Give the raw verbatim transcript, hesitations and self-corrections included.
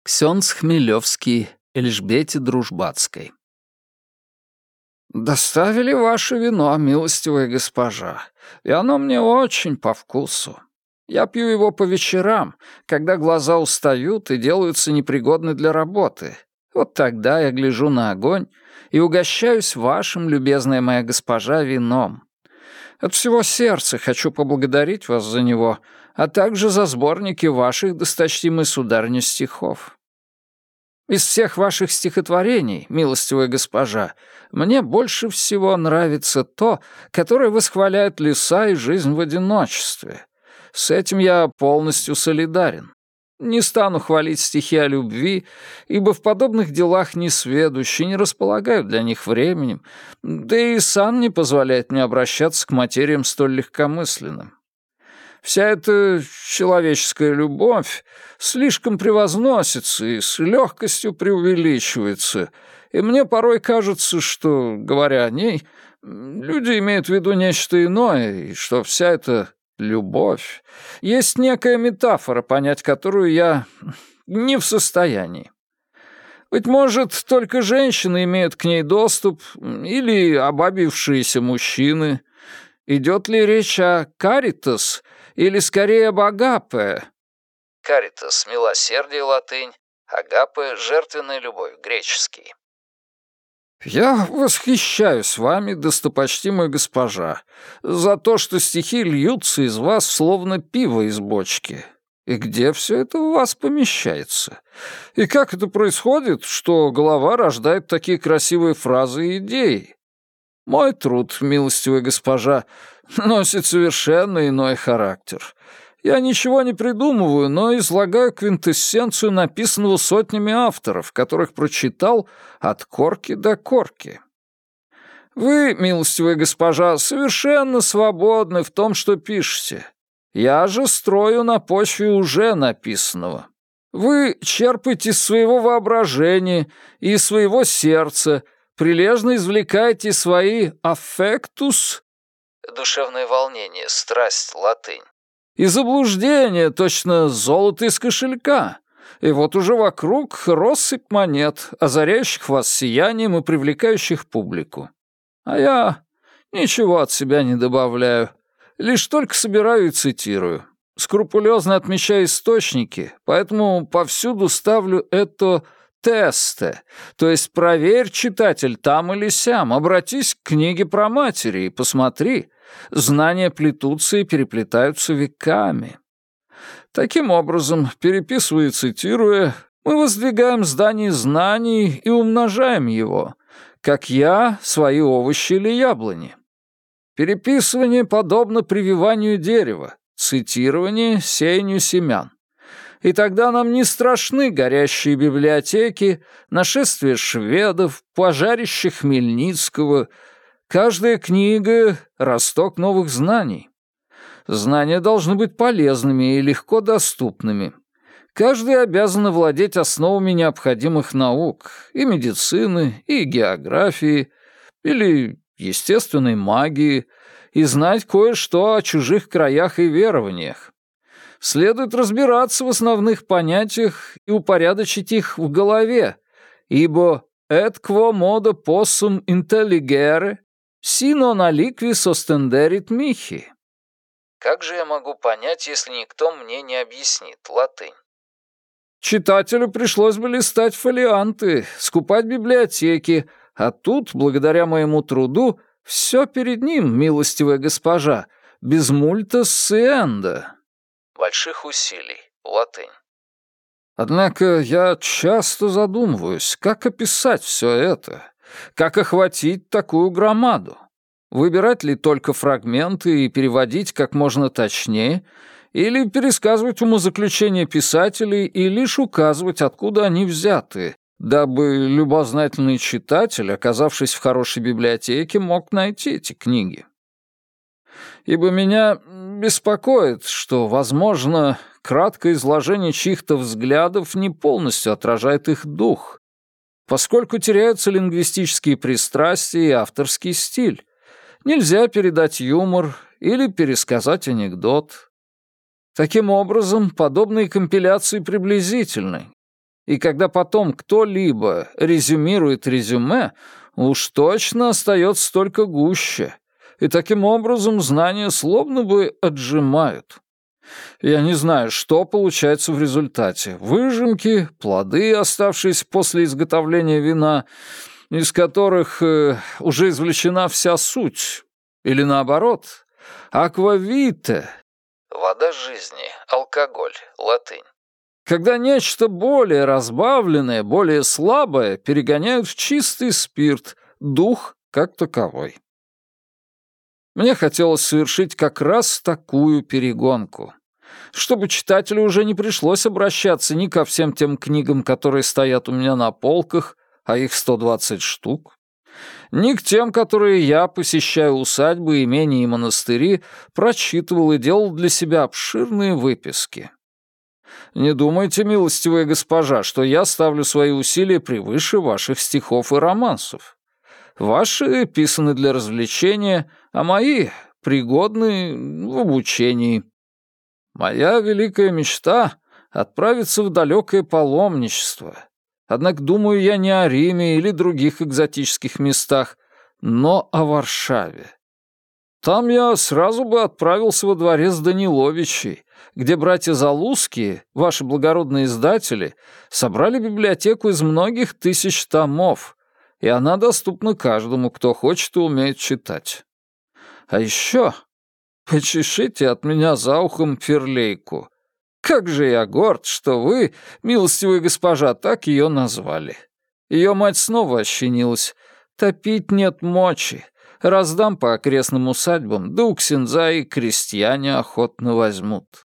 Ксенц Хмелевский Эльжбете Дружбацкой. «Доставили ваше вино, милостивая госпожа, и оно мне очень по вкусу. Я пью его по вечерам, когда глаза устают и делаются непригодны для работы. Вот тогда я гляжу на огонь и угощаюсь вашим, любезная моя госпожа, вином. От всего сердца хочу поблагодарить вас за него, а также за сборники ваших, досточтимой сударыня, стихов. Из всех ваших стихотворений, милостивая госпожа, мне больше всего нравится то, которое восхваляет леса и жизнь в одиночестве. С этим я полностью солидарен. Не стану хвалить стихи о любви, ибо в подобных делах несведущий, не располагаю для них временем, да и сан не позволяет мне обращаться к материям столь легкомысленным. Вся эта человеческая любовь слишком превозносится и с легкостью преувеличивается, и мне порой кажется, что, говоря о ней, люди имеют в виду нечто иное, и что вся эта любовь есть некая метафора, понять которую я не в состоянии. Быть может, только женщины имеют к ней доступ, или обабившиеся мужчины. Идет ли речь о каритас, или скорее об агапе? Каритас — милосердие, латынь. Агапе — жертвенная любовь, греческий. Я восхищаюсь вами, достопочтимая госпожа, за то, что стихи льются из вас, словно пиво из бочки. И где все это у вас помещается? И как это происходит, что голова рождает такие красивые фразы и идеи? Мой труд, милостивая госпожа, носит совершенно иной характер. Я ничего не придумываю, но излагаю квинтэссенцию написанного сотнями авторов, которых прочитал от корки до корки. Вы, милостивая госпожа, совершенно свободны в том, что пишете. Я же строю на почве уже написанного. Вы черпаете из своего воображения и из своего сердца, прилежно извлекаете свои «аффектус» — душевное волнение, страсть, латынь. И заблуждение, точно золото из кошелька. И вот уже вокруг россыпь монет, озаряющих вас сиянием и привлекающих публику. А я ничего от себя не добавляю, лишь только собираю и цитирую. Скрупулезно отмечаю источники, поэтому повсюду ставлю это «тесте», то есть проверь, читатель, там или сям, обратись к книге про матери и посмотри. Знания плетутся и переплетаются веками. Таким образом, переписывая и цитируя, мы воздвигаем здание знаний и умножаем его, как я свои овощи или яблони. Переписывание подобно прививанию дерева, цитирование — сеянию семян. И тогда нам не страшны горящие библиотеки, нашествие шведов, пожарище Хмельницкого. Каждая книга — росток новых знаний. Знания должны быть полезными и легко доступными. Каждый обязан владеть основами необходимых наук, и медицины, и географии, или естественной магии, и знать кое-что о чужих краях и верованиях. Следует разбираться в основных понятиях и упорядочить их в голове, ибо «et quo modo possum intelligere, si non aliquis ostenderit mihi». Как же я могу понять, если никто мне не объяснит, латынь? Читателю пришлось бы листать фолианты, скупать библиотеки, а тут, благодаря моему труду, все перед ним, милостивая госпожа, без мульта сиэнда. Больших усилий, латынь. Однако я часто задумываюсь, как описать все это, как охватить такую громаду. Выбирать ли только фрагменты и переводить как можно точнее, или пересказывать умозаключения писателей и лишь указывать, откуда они взяты, дабы любознательный читатель, оказавшись в хорошей библиотеке, мог найти эти книги. Ибо меня беспокоит, что, возможно, краткое изложение чьих-то взглядов не полностью отражает их дух, поскольку теряются лингвистические пристрастия и авторский стиль. Нельзя передать юмор или пересказать анекдот. Таким образом, подобные компиляции приблизительны. И когда потом кто-либо резюмирует резюме, уж точно остается только гуще. И таким образом знания словно бы отжимают. Я не знаю, что получается в результате. Выжимки, плоды, оставшиеся после изготовления вина, из которых э, уже извлечена вся суть. Или наоборот, аквавите. Вода жизни, алкоголь, латынь. Когда нечто более разбавленное, более слабое перегоняют в чистый спирт, дух как таковой. Мне хотелось совершить как раз такую перегонку, чтобы читателю уже не пришлось обращаться ни ко всем тем книгам, которые стоят у меня на полках, а их сто двадцать штук, ни к тем, которые я, посещая усадьбы, имения и монастыри, прочитывал и делал для себя обширные выписки. Не думайте, милостивая госпожа, что я ставлю свои усилия превыше ваших стихов и романсов. Ваши писаны для развлечения, а мои пригодны в обучении. Моя великая мечта — отправиться в далекое паломничество. Однако думаю я не о Риме или других экзотических местах, но о Варшаве. Там я сразу бы отправился во дворец Даниловичей, где братья Залузские, ваши благородные издатели, собрали библиотеку из многих тысяч томов, и она доступна каждому, кто хочет и умеет читать. А еще почешите от меня за ухом ферлейку. Как же я горд, что вы, милостивая госпожа, так ее назвали. Ее мать снова ощенилась. Топить нет мочи. Раздам по окрестным усадьбам, да у ксенза и крестьяне охотно возьмут.